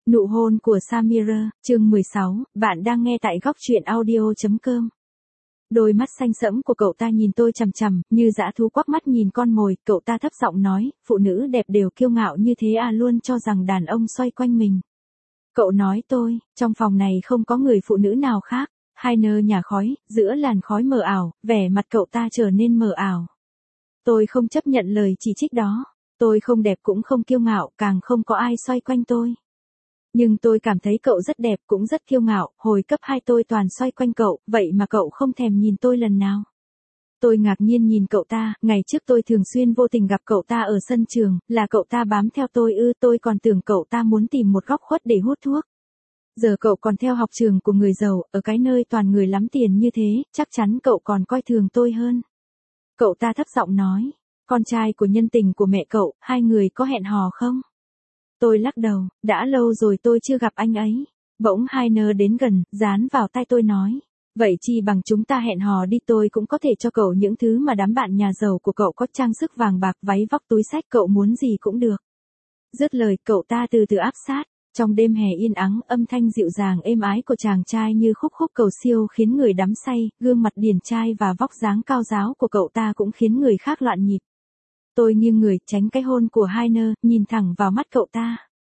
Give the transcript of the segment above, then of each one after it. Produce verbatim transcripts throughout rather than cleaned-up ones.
Nụ hôn của Samira, chương mười sáu, bạn đang nghe tại góc truyện audio chấm com. Đôi mắt xanh sẫm của cậu ta nhìn tôi chằm chằm, như dã thú quắc mắt nhìn con mồi, cậu ta thấp giọng nói, phụ nữ đẹp đều kiêu ngạo như thế à, luôn cho rằng đàn ông xoay quanh mình. Cậu nói tôi, trong phòng này không có người phụ nữ nào khác. Hai nơ nhả khói, giữa làn khói mờ ảo, vẻ mặt cậu ta trở nên mờ ảo. Tôi không chấp nhận lời chỉ trích đó. Tôi không đẹp cũng không kiêu ngạo, càng không có ai xoay quanh tôi. Nhưng tôi cảm thấy cậu rất đẹp cũng rất kiêu ngạo, hồi cấp hai tôi toàn xoay quanh cậu, vậy mà cậu không thèm nhìn tôi lần nào. Tôi ngạc nhiên nhìn cậu ta, ngày trước tôi thường xuyên vô tình gặp cậu ta ở sân trường, là cậu ta bám theo tôi ư, tôi còn tưởng cậu ta muốn tìm một góc khuất để hút thuốc. Giờ cậu còn theo học trường của người giàu, ở cái nơi toàn người lắm tiền như thế, chắc chắn cậu còn coi thường tôi hơn. Cậu ta thấp giọng nói, con trai của nhân tình của mẹ cậu, hai người có hẹn hò không? Tôi lắc đầu, đã lâu rồi tôi chưa gặp anh ấy. Bỗng hai nơ đến gần, dán vào tai tôi nói, vậy chi bằng chúng ta hẹn hò đi, tôi cũng có thể cho cậu những thứ mà đám bạn nhà giàu của cậu có, trang sức vàng bạc, váy vóc, túi xách, cậu muốn gì cũng được. Dứt lời, cậu ta từ từ áp sát. Trong đêm hè yên ắng, âm thanh dịu dàng êm ái của chàng trai như khúc khúc cầu siêu khiến người đắm say, gương mặt điển trai và vóc dáng cao ráo của cậu ta cũng khiến người khác loạn nhịp. Tôi nghiêng người, tránh cái hôn của hai nơ, nhìn thẳng vào mắt cậu ta.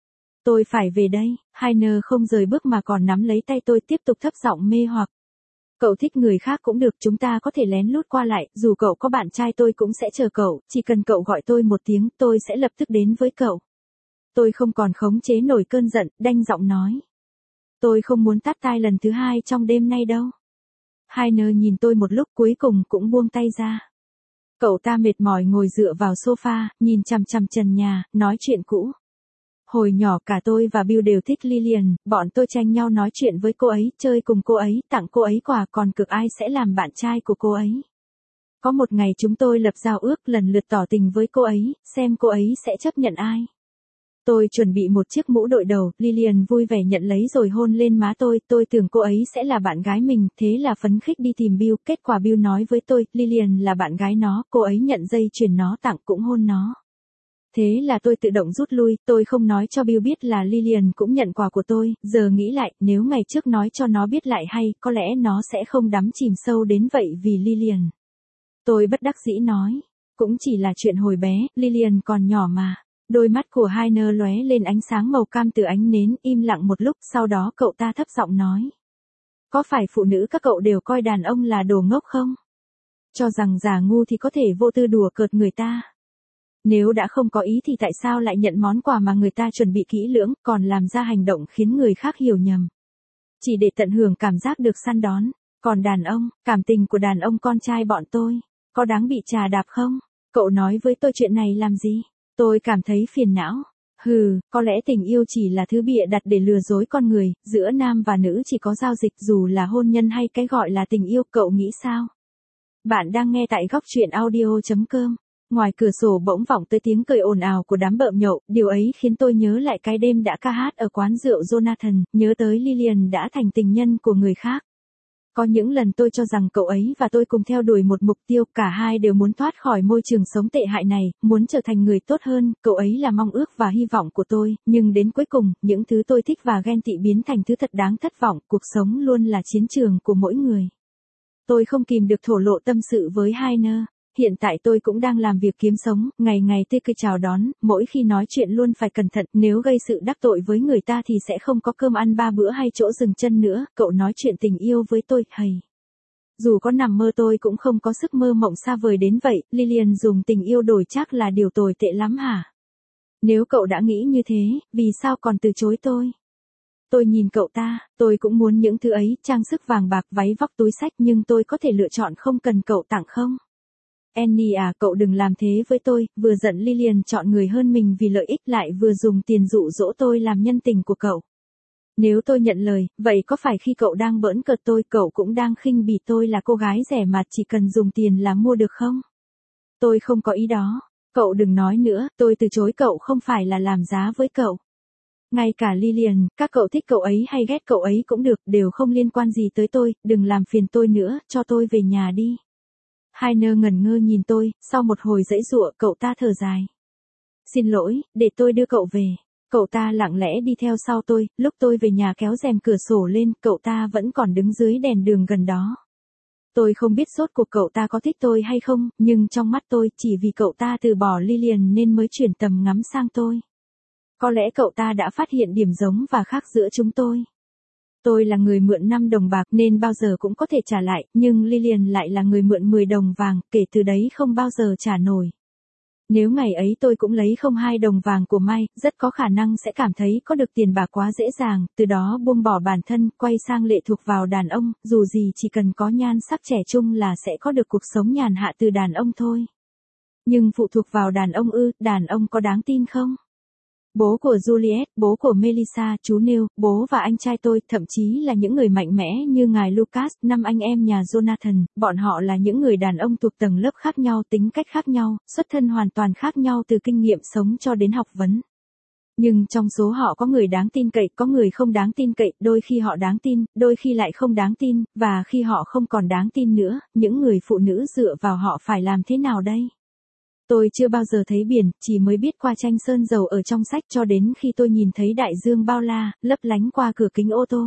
Tôi phải về đây, hai nơ không rời bước mà còn nắm lấy tay tôi, tiếp tục thấp giọng mê hoặc. Cậu thích người khác cũng được, chúng ta có thể lén lút qua lại, dù cậu có bạn trai tôi cũng sẽ chờ cậu, chỉ cần cậu gọi tôi một tiếng, tôi sẽ lập tức đến với cậu. Tôi không còn khống chế nổi cơn giận, đanh giọng nói. Tôi không muốn tát tai lần thứ hai trong đêm nay đâu. Hai nơ nhìn tôi một lúc cuối cùng cũng buông tay ra. Cậu ta mệt mỏi ngồi dựa vào sofa, nhìn chằm chằm trần nhà, nói chuyện cũ. Hồi nhỏ cả tôi và Bill đều thích Lillian, bọn tôi tranh nhau nói chuyện với cô ấy, chơi cùng cô ấy, tặng cô ấy quà, còn cực ai sẽ làm bạn trai của cô ấy. Có một ngày chúng tôi lập giao ước lần lượt tỏ tình với cô ấy, xem cô ấy sẽ chấp nhận ai. Tôi chuẩn bị một chiếc mũ đội đầu, Lillian vui vẻ nhận lấy rồi hôn lên má tôi, tôi tưởng cô ấy sẽ là bạn gái mình, thế là phấn khích đi tìm Bill, kết quả Bill nói với tôi, Lillian là bạn gái nó, cô ấy nhận dây chuyền nó tặng cũng hôn nó. Thế là tôi tự động rút lui, tôi không nói cho Bill biết là Lillian cũng nhận quà của tôi, giờ nghĩ lại, nếu ngày trước nói cho nó biết lại hay, có lẽ nó sẽ không đắm chìm sâu đến vậy vì Lillian. Tôi bất đắc dĩ nói, cũng chỉ là chuyện hồi bé, Lillian còn nhỏ mà. Đôi mắt của hai nơ lóe lên ánh sáng màu cam từ ánh nến, im lặng một lúc, sau đó cậu ta thấp giọng nói. Có phải phụ nữ các cậu đều coi đàn ông là đồ ngốc không? Cho rằng già ngu thì có thể vô tư đùa cợt người ta. Nếu đã không có ý thì tại sao lại nhận món quà mà người ta chuẩn bị kỹ lưỡng, còn làm ra hành động khiến người khác hiểu nhầm. Chỉ để tận hưởng cảm giác được săn đón. Còn đàn ông, cảm tình của đàn ông con trai bọn tôi, có đáng bị trà đạp không? Cậu nói với tôi chuyện này làm gì? Tôi cảm thấy phiền não. Hừ, có lẽ tình yêu chỉ là thứ bịa đặt để lừa dối con người, giữa nam và nữ chỉ có giao dịch, dù là hôn nhân hay cái gọi là tình yêu, cậu nghĩ sao? Bạn đang nghe tại góc truyện audio chấm com. Ngoài cửa sổ bỗng vọng tới tiếng cười ồn ào của đám bợm nhậu, điều ấy khiến tôi nhớ lại cái đêm đã ca hát ở quán rượu Jonathan, nhớ tới Lillian đã thành tình nhân của người khác. Có những lần tôi cho rằng cậu ấy và tôi cùng theo đuổi một mục tiêu, cả hai đều muốn thoát khỏi môi trường sống tệ hại này, muốn trở thành người tốt hơn, cậu ấy là mong ước và hy vọng của tôi, nhưng đến cuối cùng, những thứ tôi thích và ghen tị biến thành thứ thật đáng thất vọng, cuộc sống luôn là chiến trường của mỗi người. Tôi không kìm được thổ lộ tâm sự với hai nơ. Hiện tại tôi cũng đang làm việc kiếm sống, ngày ngày tươi cười chào đón, mỗi khi nói chuyện luôn phải cẩn thận, nếu gây sự đắc tội với người ta thì sẽ không có cơm ăn ba bữa hay chỗ dừng chân nữa, cậu nói chuyện tình yêu với tôi, hầy. Dù có nằm mơ tôi cũng không có sức mơ mộng xa vời đến vậy, Lillian dùng tình yêu đổi chắc là điều tồi tệ lắm hả? Nếu cậu đã nghĩ như thế, vì sao còn từ chối tôi? Tôi nhìn cậu ta, tôi cũng muốn những thứ ấy, trang sức vàng bạc, váy vóc, túi xách, nhưng tôi có thể lựa chọn không cần cậu tặng không? Annie à, cậu đừng làm thế với tôi, vừa giận Lillian chọn người hơn mình vì lợi ích, lại vừa dùng tiền dụ dỗ tôi làm nhân tình của cậu. Nếu tôi nhận lời, vậy có phải khi cậu đang bỡn cợt tôi, cậu cũng đang khinh bỉ tôi là cô gái rẻ mạt chỉ cần dùng tiền là mua được không? Tôi không có ý đó. Cậu đừng nói nữa, tôi từ chối cậu không phải là làm giá với cậu. Ngay cả Lillian, các cậu thích cậu ấy hay ghét cậu ấy cũng được, đều không liên quan gì tới tôi, đừng làm phiền tôi nữa, cho tôi về nhà đi. Hai nơ ngẩn ngơ nhìn tôi, sau một hồi giãy giụa, cậu ta thở dài. Xin lỗi, để tôi đưa cậu về. Cậu ta lặng lẽ đi theo sau tôi, lúc tôi về nhà kéo rèm cửa sổ lên, cậu ta vẫn còn đứng dưới đèn đường gần đó. Tôi không biết rốt cuộc cậu ta có thích tôi hay không, nhưng trong mắt tôi, chỉ vì cậu ta từ bỏ Lillian nên mới chuyển tầm ngắm sang tôi. Có lẽ cậu ta đã phát hiện điểm giống và khác giữa chúng tôi. Tôi là người mượn năm đồng bạc nên bao giờ cũng có thể trả lại, nhưng Lillian lại là người mượn mười đồng vàng, kể từ đấy không bao giờ trả nổi. Nếu ngày ấy tôi cũng lấy không hai đồng vàng của Mai, rất có khả năng sẽ cảm thấy có được tiền bạc quá dễ dàng, từ đó buông bỏ bản thân, quay sang lệ thuộc vào đàn ông, dù gì chỉ cần có nhan sắc trẻ trung là sẽ có được cuộc sống nhàn hạ từ đàn ông thôi. Nhưng phụ thuộc vào đàn ông ư, đàn ông có đáng tin không? Bố của Juliet, bố của Melissa, chú Neil, bố và anh trai tôi, thậm chí là những người mạnh mẽ như ngài Lucas, năm anh em nhà Jonathan, bọn họ là những người đàn ông thuộc tầng lớp khác nhau, tính cách khác nhau, xuất thân hoàn toàn khác nhau từ kinh nghiệm sống cho đến học vấn. Nhưng trong số họ có người đáng tin cậy, có người không đáng tin cậy, đôi khi họ đáng tin, đôi khi lại không đáng tin, và khi họ không còn đáng tin nữa, những người phụ nữ dựa vào họ phải làm thế nào đây? Tôi chưa bao giờ thấy biển, chỉ mới biết qua tranh sơn dầu ở trong sách cho đến khi tôi nhìn thấy đại dương bao la, lấp lánh qua cửa kính ô tô.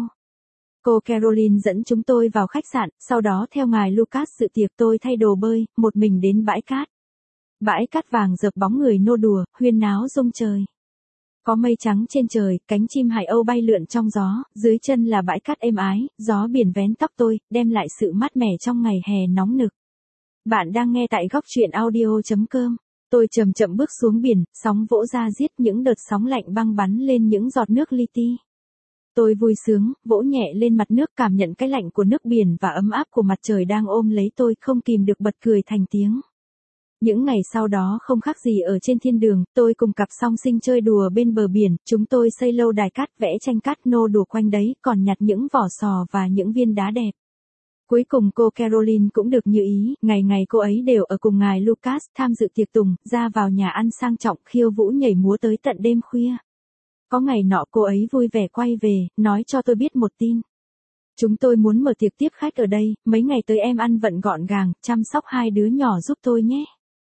Cô Caroline dẫn chúng tôi vào khách sạn, sau đó theo ngài Lucas dự tiệc tôi thay đồ bơi, một mình đến bãi cát. Bãi cát vàng rợp bóng người nô đùa, huyên náo rung trời. Có mây trắng trên trời, cánh chim hải âu bay lượn trong gió, dưới chân là bãi cát êm ái, gió biển vén tóc tôi, đem lại sự mát mẻ trong ngày hè nóng nực. Bạn đang nghe tại góc truyện audio chấm com. Tôi chậm chậm bước xuống biển, sóng vỗ ra giết những đợt sóng lạnh băng bắn lên những giọt nước li ti. Tôi vui sướng, vỗ nhẹ lên mặt nước cảm nhận cái lạnh của nước biển và ấm áp của mặt trời đang ôm lấy tôi, không kìm được bật cười thành tiếng. Những ngày sau đó không khác gì ở trên thiên đường, tôi cùng cặp song sinh chơi đùa bên bờ biển, chúng tôi xây lâu đài cát vẽ tranh cát nô đùa quanh đấy, còn nhặt những vỏ sò và những viên đá đẹp. Cuối cùng cô Caroline cũng được như ý, ngày ngày cô ấy đều ở cùng ngài Lucas, tham dự tiệc tùng, ra vào nhà ăn sang trọng, khiêu vũ nhảy múa tới tận đêm khuya. Có ngày nọ cô ấy vui vẻ quay về, nói cho tôi biết một tin. Chúng tôi muốn mở tiệc tiếp khách ở đây, mấy ngày tới em ăn vận gọn gàng, chăm sóc hai đứa nhỏ giúp tôi nhé.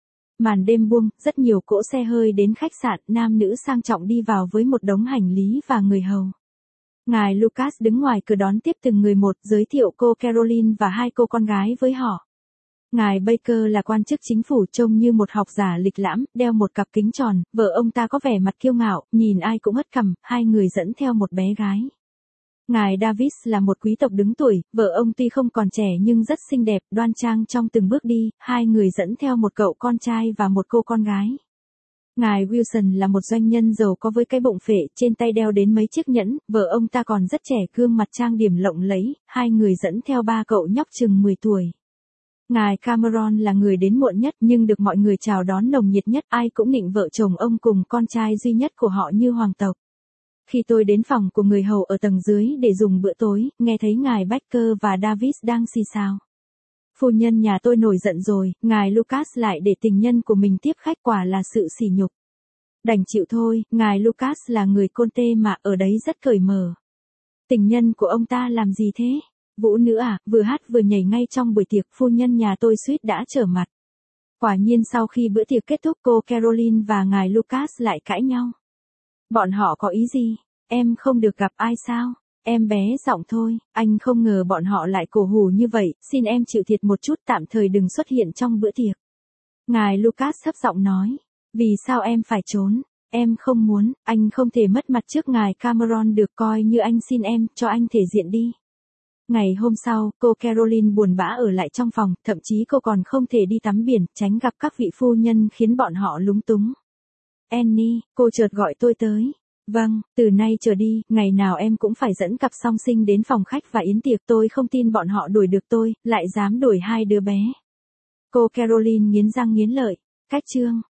Màn đêm buông, rất nhiều cỗ xe hơi đến khách sạn, nam nữ sang trọng đi vào với một đống hành lý và người hầu. Ngài Lucas đứng ngoài cửa đón tiếp từng người một, giới thiệu cô Caroline và hai cô con gái với họ. Ngài Baker là quan chức chính phủ, trông như một học giả lịch lãm, đeo một cặp kính tròn, vợ ông ta có vẻ mặt kiêu ngạo, nhìn ai cũng hất cằm, hai người dẫn theo một bé gái. Ngài Davis là một quý tộc đứng tuổi, vợ ông tuy không còn trẻ nhưng rất xinh đẹp, đoan trang trong từng bước đi, hai người dẫn theo một cậu con trai và một cô con gái. Ngài Wilson là một doanh nhân giàu có với cái bụng phệ, trên tay đeo đến mấy chiếc nhẫn, vợ ông ta còn rất trẻ, gương mặt trang điểm lộng lẫy, hai người dẫn theo ba cậu nhóc chừng mười tuổi. Ngài Cameron là người đến muộn nhất nhưng được mọi người chào đón nồng nhiệt nhất, ai cũng nịnh vợ chồng ông cùng con trai duy nhất của họ như hoàng tộc. Khi tôi đến phòng của người hầu ở tầng dưới để dùng bữa tối, nghe thấy ngài Baker và Davis đang xì xào. Phu nhân nhà tôi nổi giận rồi, ngài Lucas lại để tình nhân của mình tiếp khách, quả là sự sỉ nhục. Đành chịu thôi, ngài Lucas là người côn tê mà, ở đấy rất cởi mở. Tình nhân của ông ta làm gì thế? Vũ nữ à, vừa hát vừa nhảy ngay trong buổi tiệc, phu nhân nhà tôi suýt đã trở mặt. Quả nhiên sau khi bữa tiệc kết thúc cô Caroline và ngài Lucas lại cãi nhau. Bọn họ có ý gì? Em không được gặp ai sao? Em bé giọng thôi, anh không ngờ bọn họ lại cổ hủ như vậy, xin em chịu thiệt một chút, tạm thời đừng xuất hiện trong bữa tiệc. Ngài Lucas thấp giọng nói, vì sao em phải trốn? Em không muốn, anh không thể mất mặt trước ngài Cameron được, coi như anh xin em, cho anh thể diện đi. Ngày hôm sau, cô Caroline buồn bã ở lại trong phòng, thậm chí cô còn không thể đi tắm biển, tránh gặp các vị phu nhân khiến bọn họ lúng túng. Annie, cô chợt gọi tôi tới. Vâng, từ nay trở đi, ngày nào em cũng phải dẫn cặp song sinh đến phòng khách và yến tiệc, tôi không tin bọn họ đuổi được tôi, lại dám đuổi hai đứa bé. Cô Caroline nghiến răng nghiến lợi. Cách chương.